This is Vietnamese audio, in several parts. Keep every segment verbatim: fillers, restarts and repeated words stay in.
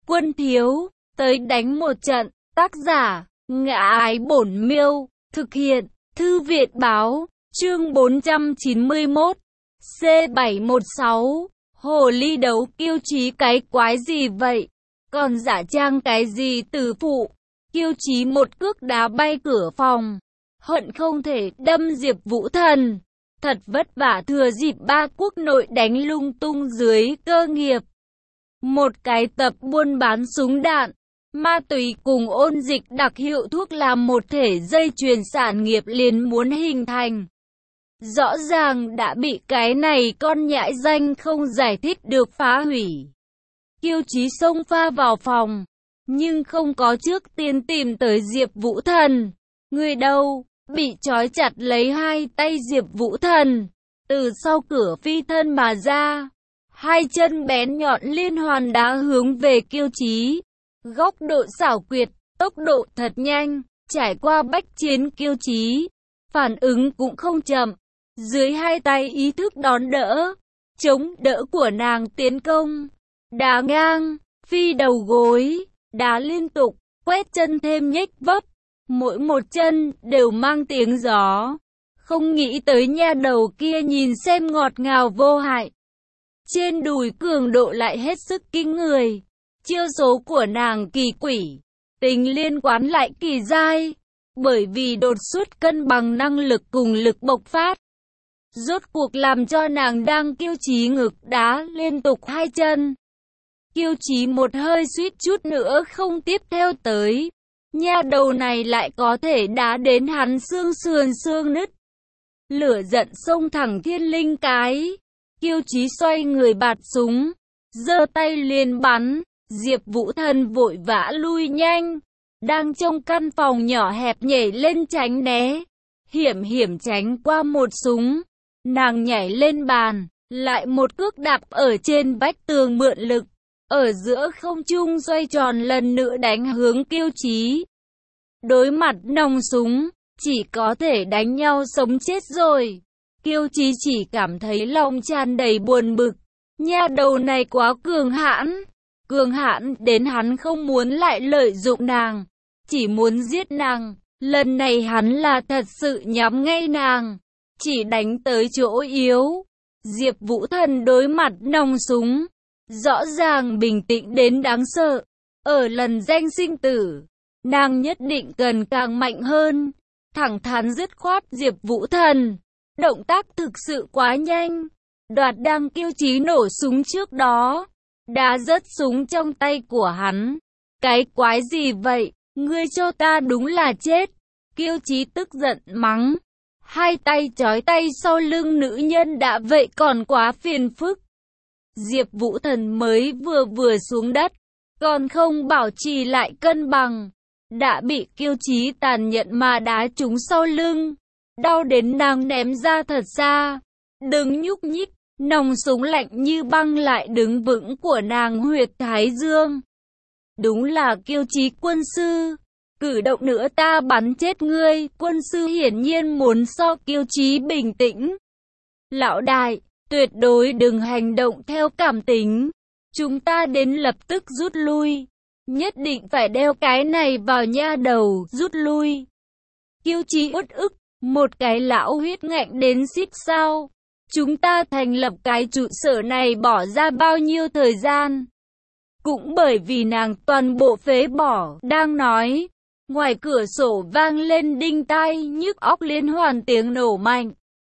Quân thiếu, tới đánh một trận. Tác giả, Ngã Ái Bổn Miêu. Thực hiện, Thư viện báo. Chương bốn trăm chín mươi mốt. C bảy một sáu. Hồ ly đấu Kiêu Chí cái quái gì vậy? Còn giả trang cái gì tử phụ? Kiêu Chí một cước đá bay cửa phòng. Hận không thể đâm Diệp Vũ Thần. Thật vất vả thừa dịp ba quốc nội đánh lung tung dưới cơ nghiệp. Một cái tập buôn bán súng đạn, ma túy cùng ôn dịch đặc hiệu thuốc làm một thể dây chuyền sản nghiệp liền muốn hình thành. Rõ ràng đã bị cái này con nhãi danh không giải thích được phá hủy. Kiêu Chí xông pha vào phòng, nhưng không có trước tiên tìm tới Diệp Vũ Thần. Người đâu? Bị trói chặt lấy hai tay Diệp Vũ Thần, từ sau cửa phi thân mà ra. Hai chân bén nhọn liên hoàn đá hướng về Kiêu Chí. Góc độ xảo quyệt, tốc độ thật nhanh, trải qua bách chiến Kiêu Chí. Phản ứng cũng không chậm. Dưới hai tay ý thức đón đỡ, chống đỡ của nàng tiến công. Đá ngang, phi đầu gối, đá liên tục, quét chân thêm nhếch vấp. Mỗi một chân đều mang tiếng gió. Không nghĩ tới nha đầu kia nhìn xem ngọt ngào vô hại. Trên đùi cường độ lại hết sức kinh người. Chiêu số của nàng kỳ quỷ, tình liên quán lại kỳ dai. Bởi vì đột xuất cân bằng năng lực cùng lực bộc phát, rốt cuộc làm cho nàng đang Kiêu Chí ngực đá liên tục hai chân. Kiêu Chí một hơi suýt chút nữa không tiếp theo tới. Nha đầu này lại có thể đá đến hắn xương sườn xương nứt. Lửa giận xông thẳng thiên linh cái. Kiêu Chí xoay người bạt súng, giơ tay liền bắn. Diệp Vũ Thần vội vã lui nhanh, đang trong căn phòng nhỏ hẹp nhảy lên tránh né, hiểm hiểm tránh qua một súng. Nàng nhảy lên bàn, lại một cước đạp ở trên vách tường mượn lực, ở giữa không trung xoay tròn lần nữa đánh hướng Kiêu Chí. Đối mặt nòng súng, chỉ có thể đánh nhau sống chết rồi. Kiêu Chí chỉ cảm thấy lòng tràn đầy buồn bực. Nha đầu này quá cường hãn, cường hãn đến hắn không muốn lại lợi dụng nàng, chỉ muốn giết nàng. Lần này hắn là thật sự nhắm ngay nàng, chỉ đánh tới chỗ yếu. Diệp Vũ Thần đối mặt nòng súng, rõ ràng bình tĩnh đến đáng sợ. Ở lần danh sinh tử, nàng nhất định cần càng mạnh hơn. Thẳng thắn dứt khoát Diệp Vũ Thần, động tác thực sự quá nhanh. Đoạt đang Kiêu Chí nổ súng trước đó, đã rớt súng trong tay của hắn. Cái quái gì vậy? Ngươi cho ta đúng là chết. Kiêu Chí tức giận mắng. Hai tay trói tay sau lưng nữ nhân đã vậy còn quá phiền phức. Diệp Vũ Thần mới vừa vừa xuống đất, còn không bảo trì lại cân bằng, đã bị Kiêu Chí tàn nhẫn mà đá trúng sau lưng, đau đến nàng ném ra thật xa. Đừng nhúc nhích. Nòng súng lạnh như băng lại đứng vững của nàng huyệt thái dương. Đúng là Kiêu Chí quân sư, cử động nữa ta bắn chết ngươi. Quân sư hiển nhiên muốn so Kiêu Chí bình tĩnh. Lão đại, tuyệt đối đừng hành động theo cảm tính. Chúng ta đến lập tức rút lui. Nhất định phải đeo cái này vào nha đầu. Rút lui. Kiêu Chí uất ức, một cái lão huyết ngạnh đến xít sao. Chúng ta thành lập cái trụ sở này bỏ ra bao nhiêu thời gian? Cũng bởi vì nàng toàn bộ phế bỏ. Đang nói, ngoài cửa sổ vang lên đinh tai nhức óc liên hoàn tiếng nổ mạnh.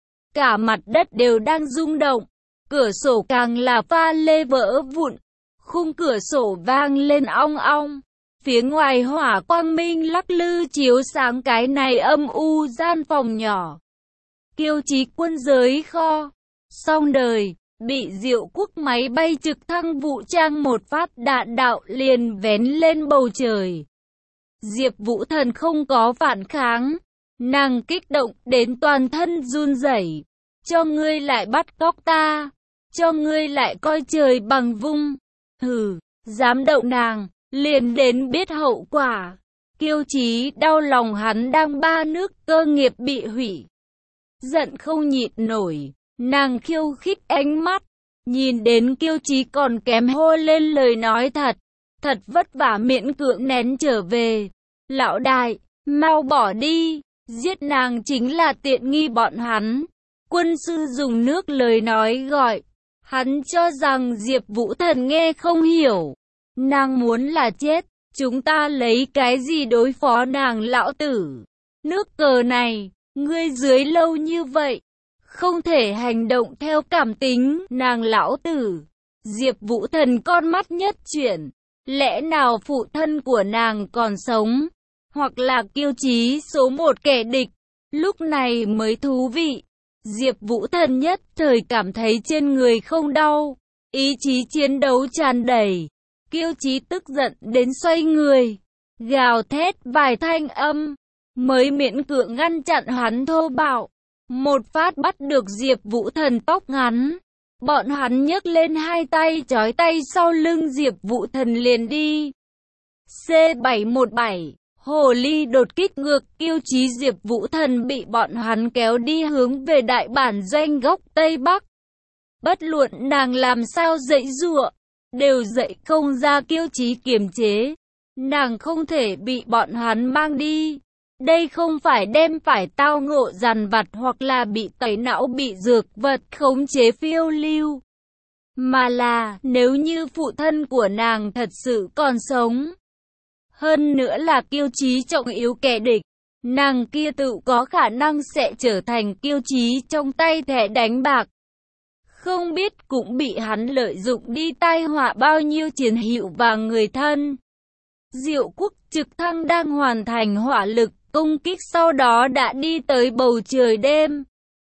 Cả mặt đất đều đang rung động. Cửa sổ càng là pha lê vỡ vụn. Khung cửa sổ vang lên ong ong. Phía ngoài hỏa quang minh lắc lư chiếu sáng cái này âm u gian phòng nhỏ. Kiêu Chí quân giới kho, xong đời, bị Diệu Quốc máy bay trực thăng vũ trang một phát đạn đạo liền vén lên bầu trời. Diệp Vũ Thần không có phản kháng, nàng kích động đến toàn thân run rẩy. Cho ngươi lại bắt cóc ta, cho ngươi lại coi trời bằng vung. Hừ, dám động nàng, liền đến biết hậu quả. Kiêu Chí đau lòng hắn đang ba nước cơ nghiệp bị hủy. Giận không nhịn nổi, nàng khiêu khích ánh mắt, nhìn đến Kiêu Chí còn kém hô lên lời nói thật. thật vất vả miễn cưỡng nén trở về. Lão đại, mau bỏ đi, giết nàng chính là tiện nghi bọn hắn. Quân sư dùng nước lời nói gọi. Hắn cho rằng Diệp Vũ Thần nghe không hiểu. Nàng muốn là chết, chúng ta lấy cái gì đối phó nàng lão tử. Nước cờ này, ngươi dưới lâu như vậy, không thể hành động theo cảm tính, nàng lão tử. Diệp Vũ Thần con mắt nhất chuyển, lẽ nào phụ thân của nàng còn sống, hoặc là kiêu chí số một kẻ địch, lúc này mới thú vị. Diệp Vũ Thần nhất thời cảm thấy trên người không đau, ý chí chiến đấu tràn đầy, kiêu chí tức giận đến xoay người, gào thét vài thanh âm, mới miễn cưỡng ngăn chặn hắn thô bạo. Một phát bắt được Diệp Vũ Thần tóc ngắn, bọn hắn nhấc lên hai tay trói tay sau lưng Diệp Vũ Thần liền đi. C bảy một bảy, Hồ Ly đột kích ngược, kiêu chí Diệp Vũ Thần bị bọn hắn kéo đi hướng về đại bản doanh góc Tây Bắc. Bất luận nàng làm sao dãy giụa, đều dậy không ra kiêu chí kiềm chế. Nàng không thể bị bọn hắn mang đi. Đây không phải đem phải tao ngộ dằn vặt hoặc là bị tẩy não bị dược vật khống chế phiêu lưu. Mà là nếu như phụ thân của nàng thật sự còn sống. Hơn nữa là kiêu chí trọng yếu kẻ địch. Nàng kia tự có khả năng sẽ trở thành kiêu chí trong tay thẻ đánh bạc. Không biết cũng bị hắn lợi dụng đi tai họa bao nhiêu chiến hữu và người thân. Diệu Quốc trực thăng đang hoàn thành hỏa lực công kích, sau đó đã đi tới bầu trời đêm.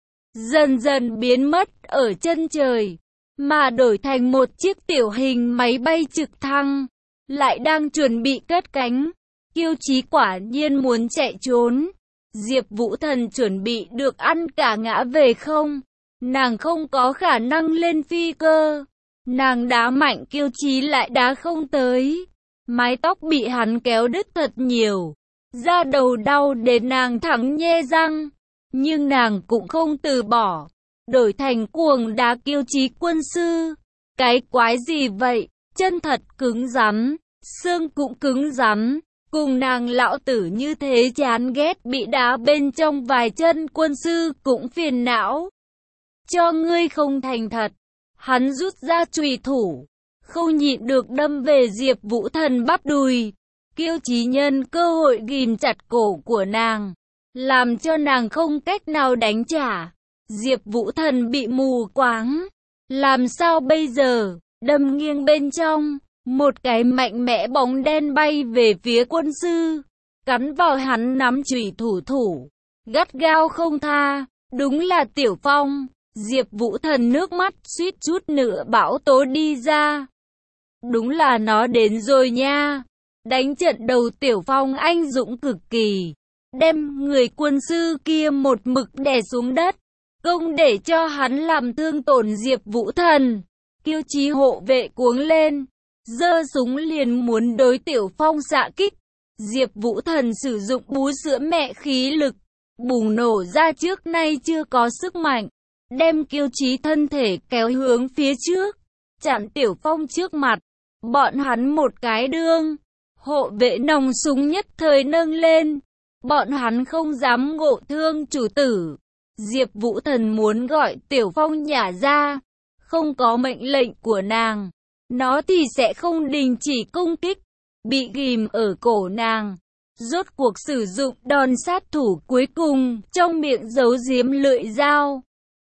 Dần dần biến mất ở chân trời, mà đổi thành một chiếc tiểu hình máy bay trực thăng, lại đang chuẩn bị cất cánh. Kiêu chí quả nhiên muốn chạy trốn. Diệp Vũ Thần chuẩn bị được ăn cả ngã về không. Nàng không có khả năng lên phi cơ. Nàng đá mạnh kiêu chí lại đá không tới. Mái tóc bị hắn kéo đứt thật nhiều. Da đầu đau đến nàng thẳng nhe răng. Nhưng nàng cũng không từ bỏ. Đổi thành cuồng đá kiêu chí quân sư. Cái quái gì vậy? Chân thật cứng rắn, xương cũng cứng rắn. Cùng nàng lão tử như thế chán ghét bị đá bên trong vài chân, quân sư cũng phiền não. Cho ngươi không thành thật. Hắn rút ra chùy thủ, không nhịn được đâm về Diệp Vũ Thần bắp đùi. Kiêu chí nhân cơ hội ghim chặt cổ của nàng, làm cho nàng không cách nào đánh trả. Diệp Vũ Thần bị mù quáng. Làm sao bây giờ? Đâm nghiêng bên trong, một cái mạnh mẽ bóng đen bay về phía quân sư, cắn vào hắn nắm chùy thủ thủ, gắt gao không tha. Đúng là Tiểu Phong. Diệp Vũ Thần nước mắt suýt chút nữa bão tố đi ra. Đúng là nó đến rồi nha. Đánh trận đầu Tiểu Phong anh dũng cực kỳ, đem người quân sư kia một mực đè xuống đất, không để cho hắn làm thương tổn Diệp Vũ Thần. Kiêu chí hộ vệ cuống lên, giơ súng liền muốn đối Tiểu Phong xạ kích. Diệp Vũ Thần sử dụng bú sữa mẹ khí lực, bùng nổ ra trước nay chưa có sức mạnh, đem kiêu chí thân thể kéo hướng phía trước, chặn Tiểu Phong trước mặt. Bọn hắn một cái đương, hộ vệ nòng súng nhất thời nâng lên. Bọn hắn không dám ngộ thương chủ tử. Diệp Vũ Thần muốn gọi Tiểu Phong nhả ra. Không có mệnh lệnh của nàng, nó thì sẽ không đình chỉ công kích. Bị ghim ở cổ nàng, rốt cuộc sử dụng đòn sát thủ cuối cùng, trong miệng giấu giếm lưỡi dao.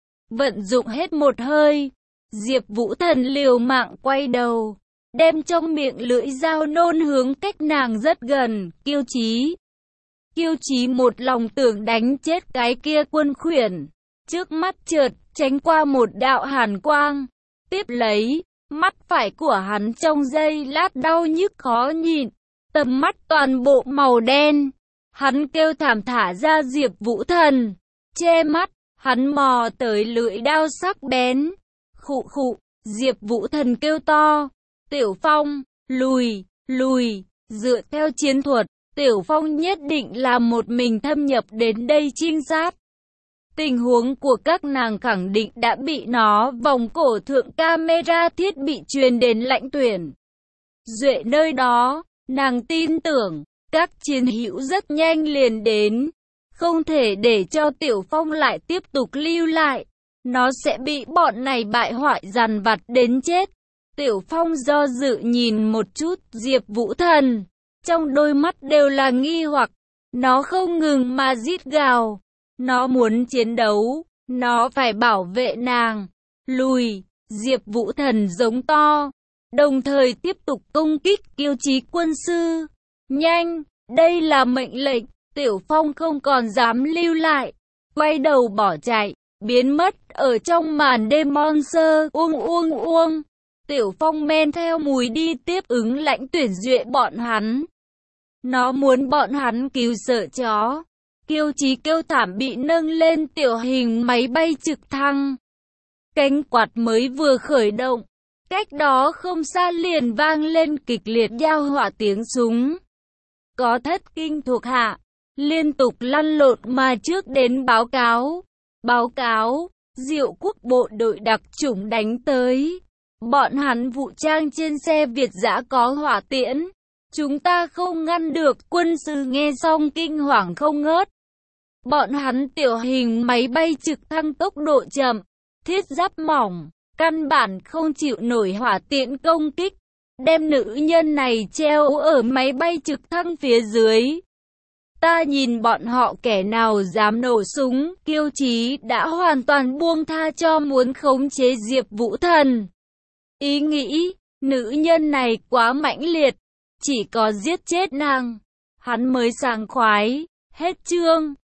Vận dụng hết một hơi, Diệp Vũ Thần liều mạng quay đầu, đem trong miệng lưỡi dao nôn hướng cách nàng rất gần, kiêu chí. Kiêu chí một lòng tưởng đánh chết cái kia quân khuyển. Trước mắt chợt tránh qua một đạo hàn quang. Tiếp lấy, mắt phải của hắn trong giây lát đau nhức khó nhịn. Tầm mắt toàn bộ màu đen. Hắn kêu thảm thả ra Diệp Vũ Thần. Che mắt, hắn mò tới lưỡi đao sắc bén. Khụ khụ, Diệp Vũ Thần kêu to. Tiểu Phong, lùi, lùi, dựa theo chiến thuật, Tiểu Phong nhất định là một mình thâm nhập đến đây trinh sát. Tình huống của các nàng khẳng định đã bị nó vòng cổ thượng camera thiết bị truyền đến lãnh tuyển. duệ nơi đó, nàng tin tưởng, các chiến hữu rất nhanh liền đến. Không thể để cho Tiểu Phong lại tiếp tục lưu lại. Nó sẽ bị bọn này bại hoại dằn vặt đến chết. Tiểu Phong do dự nhìn một chút Diệp Vũ Thần. Trong đôi mắt đều là nghi hoặc. Nó không ngừng mà rít gào. Nó muốn chiến đấu. Nó phải bảo vệ nàng. Lùi. Diệp Vũ Thần giống to. Đồng thời tiếp tục công kích Kiêu Chí quân sư. Nhanh. Đây là mệnh lệnh. Tiểu Phong không còn dám lưu lại. Quay đầu bỏ chạy. Biến mất ở trong màn đêm monster. Uông uông uông. Tiểu Phong men theo mùi đi tiếp ứng Lãnh Tuyển Duệ bọn hắn. Nó muốn bọn hắn cứu sợ chó. Kiêu Chí kêu thảm bị nâng lên tiểu hình máy bay trực thăng. Cánh quạt mới vừa khởi động. Cách đó không xa liền vang lên kịch liệt giao hỏa tiếng súng. Có thất kinh thuộc hạ. Liên tục lăn lộn mà trước đến báo cáo. Báo cáo, Diệu Quốc bộ đội đặc chủng đánh tới. Bọn hắn vũ trang trên xe Việt dã có hỏa tiễn. Chúng ta không ngăn được. Quân sư nghe xong kinh hoàng không ngớt. Bọn hắn tiểu hình máy bay trực thăng tốc độ chậm, thiết giáp mỏng, căn bản không chịu nổi hỏa tiễn công kích. Đem nữ nhân này treo ở máy bay trực thăng phía dưới. Ta nhìn bọn họ kẻ nào dám nổ súng. Kiêu Chí đã hoàn toàn buông tha cho muốn khống chế Diệp Vũ Thần. Ý nghĩ, nữ nhân này quá mãnh liệt, chỉ có giết chết nàng, hắn mới sảng khoái. Hết chương.